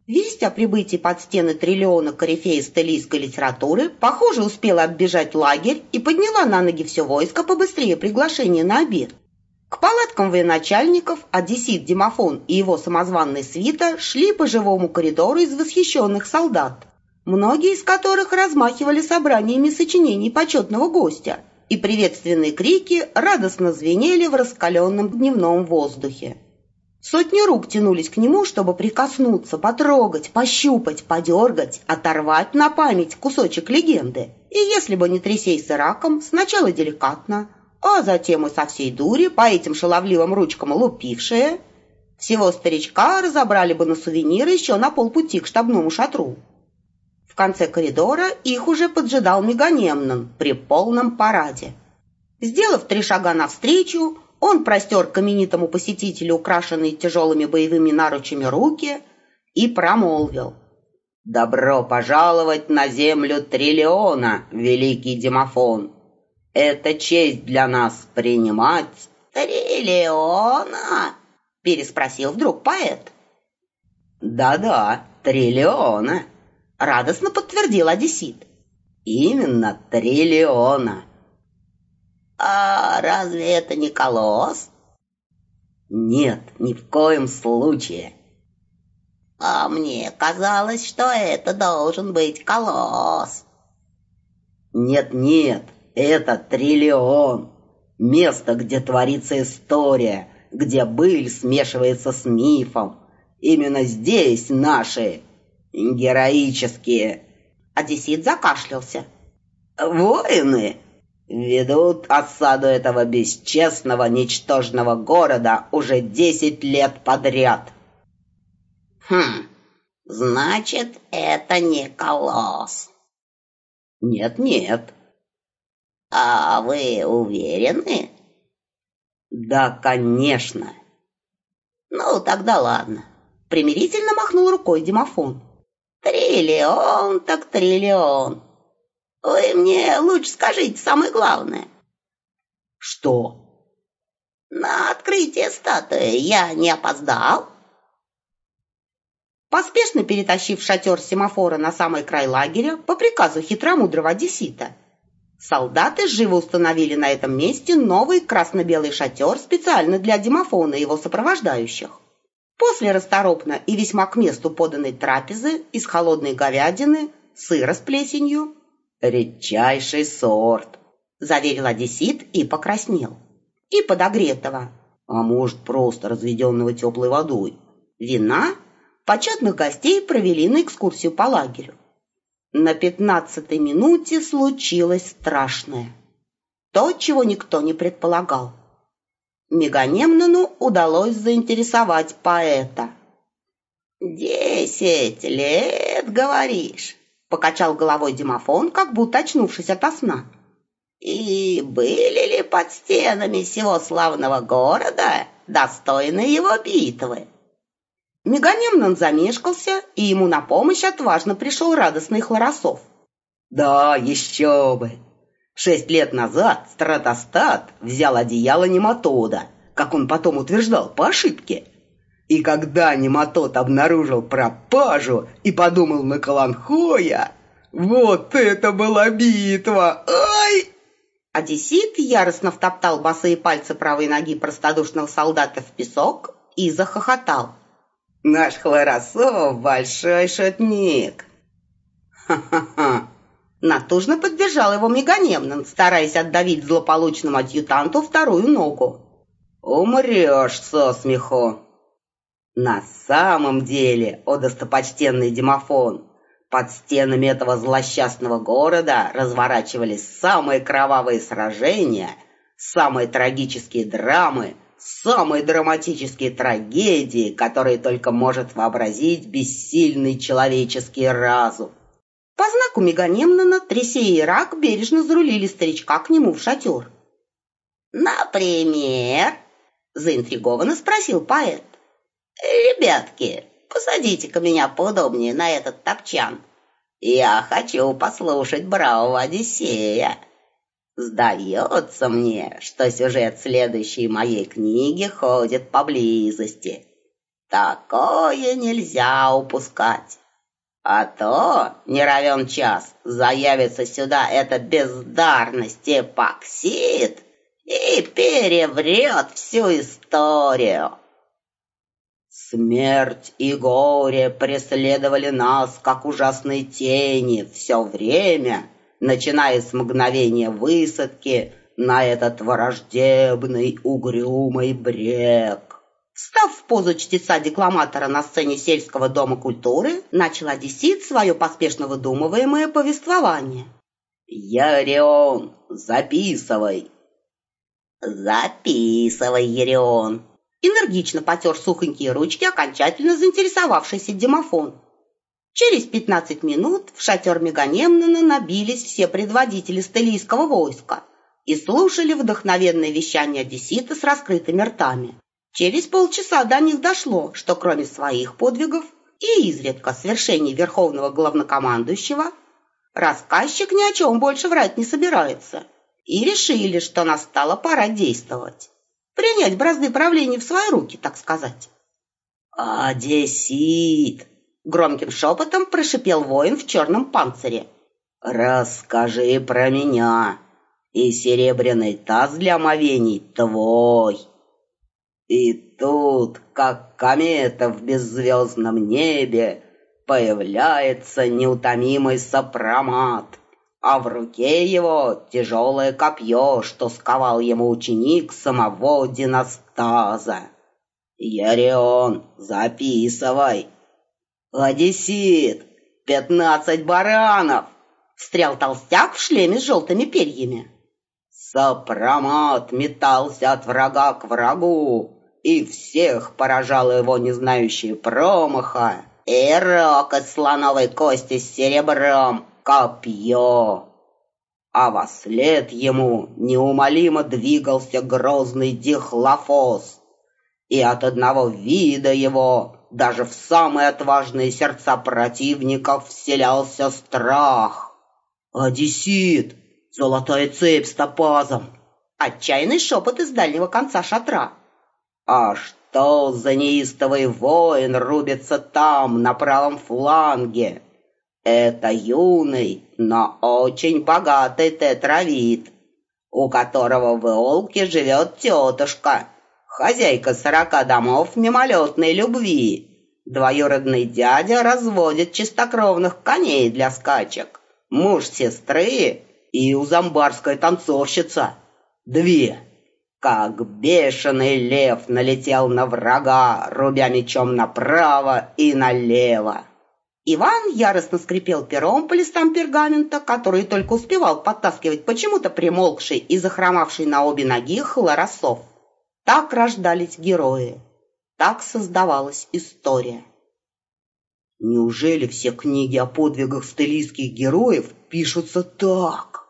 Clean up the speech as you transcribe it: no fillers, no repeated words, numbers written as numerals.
Весть о прибытии под стены триллиона корифея стелийской литературы, похоже, успела оббежать лагерь и подняла на ноги все войско побыстрее приглашения на обед. К палаткам военачальников одессит Демофон и его самозванная свита шли по живому коридору из восхищенных солдат, многие из которых размахивали собраниями сочинений почетного гостя, и приветственные крики радостно звенели в раскаленном дневном воздухе. Сотни рук тянулись к нему, чтобы прикоснуться, потрогать, пощупать, подергать, оторвать на память кусочек легенды. И если бы не Трисей с Ираком, сначала деликатно, а затем и со всей дури по этим шаловливым ручкам лупившие, всего старичка разобрали бы на сувениры еще на полпути к штабному шатру. В конце коридора их уже поджидал Меганемнон при полном параде. Сделав 3 шага навстречу, он простер к именитому посетителю украшенные тяжелыми боевыми наручами руки и промолвил: «Добро пожаловать на землю триллиона, великий Демофон! Это честь для нас принимать...» «Триллиона?» — переспросил вдруг поэт. «Да-да, триллиона!» — радостно подтвердил одессит. «Именно триллиона!» «А разве это не колосс?» «Нет, ни в коем случае!» «А мне казалось, что это должен быть колосс!» «Нет-нет, это триллион! Место, где творится история, где быль смешивается с мифом. Именно здесь наши героические...» Одессит закашлялся. «Воины ведут осаду этого бесчестного, ничтожного города уже 10 лет подряд». Значит, это не колосс. Нет-нет. А вы уверены? Да, конечно. Ну, тогда ладно. Примирительно махнул рукой Демофон. Триллион так триллион. Вы мне лучше скажите самое главное. Что? На открытие статуи я не опоздал? Поспешно перетащив шатер семафора на самый край лагеря по приказу хитромудрого одессита, солдаты живо установили на этом месте новый красно-белый шатер специально для Демофона и его сопровождающих. После расторопно и весьма к месту поданной трапезы из холодной говядины, сыра с плесенью, «Редчайший сорт», — заверил одессит и покраснел, и подогретого, а может просто разведенного теплой водой, вина, почетных гостей провели на экскурсию по лагерю. На 15-й минуте случилось страшное. То, чего никто не предполагал. Меганемнону удалось заинтересовать поэта. 10 лет, говоришь? Покачал головой Демофон, как будто очнувшись ото сна. И были ли под стенами сего славного города достойны его битвы? Меганемнон замешкался, и ему на помощь отважно пришел радостный Хлоросов. Да, еще бы! 6 лет назад Стратостат взял одеяло Нематода, как он потом утверждал, по ошибке. И когда Нематод обнаружил пропажу и подумал на Каланхоя, вот это была битва! Ай! Одессит яростно втоптал босые пальцы правой ноги простодушного солдата в песок и захохотал. Наш Хлоросов большой шутник. Ха-ха-ха. Натужно поддержал его Меганемнон, стараясь отдавить злополучному адъютанту вторую ногу. Умрешь со смеху. На самом деле, о достопочтенный Демофон, под стенами этого злосчастного города разворачивались самые кровавые сражения, самые трагические драмы, самые драматические трагедии, которые только может вообразить бессильный человеческий разум. По знаку Меганемнона Трисей и Ирак бережно зарулили старичка к нему в шатер. «Например?» — заинтригованно спросил поэт. «Ребятки, посадите-ка меня поудобнее на этот топчан. Я хочу послушать бравого Одиссея. Сдается мне, что сюжет следующей моей книги ходит поблизости. Такое нельзя упускать. А то, не равен час, заявится сюда эта бездарность Эпоксид и переврет всю историю. Смерть и горе преследовали нас, как ужасные тени, все время, начиная с мгновения высадки на этот враждебный угрюмый брег. Встав в позу чтеца-декламатора на сцене сельского дома культуры, начал одессит свое поспешно выдумываемое повествование. «Ярион, записывай!» «Записывай, Ярион!» Энергично потер сухонькие ручки окончательно заинтересовавшийся Демофон. Через 15 минут в шатер Меганемнона набились все предводители стелийского войска и слушали вдохновенное вещание одессита с раскрытыми ртами. Через полчаса до них дошло, что кроме своих подвигов и изредка свершений верховного главнокомандующего, рассказчик ни о чем больше врать не собирается, и решили, что настала пора действовать. Принять бразды правления в свои руки, так сказать. «Одессит!» — громким шепотом прошипел воин в черном панцире. «Расскажи про меня, и серебряный таз для омовений твой». И тут, как комета в беззвездном небе, появляется неутомимый сопромат, а в руке его тяжелое копье, что сковал ему ученик самого Диностаза. «Ярион, записывай!» «Одессит! 15 баранов!» — встрял толстяк в шлеме с желтыми перьями. Сопромат метался от врага к врагу, и всех поражало его не знающие промаха, и рог из слоновой кости с серебром, копье. А вослед ему неумолимо двигался грозный Дихлофос, и от одного вида его даже в самые отважные сердца противников вселялся страх. «Одессит! Золотая цепь с топазом!» — отчаянный шепот из дальнего конца шатра. «А что за неистовый воин рубится там, на правом фланге? Это юный, но очень богатый тетравид, у которого в Иолке живет тетушка, хозяйка 40 домов мимолетной любви. Двоюродный дядя разводит чистокровных коней для скачек. Муж сестры и узамбарская танцовщица. 2. Как бешеный лев налетел на врага, рубя мечом направо и налево. Иван яростно скрипел пером по листам пергамента, который только успевал подтаскивать почему-то примолкший и захромавший на обе ноги хлоросов. Так рождались герои. Так создавалась история. Неужели все книги о подвигах стелийских героев пишутся так?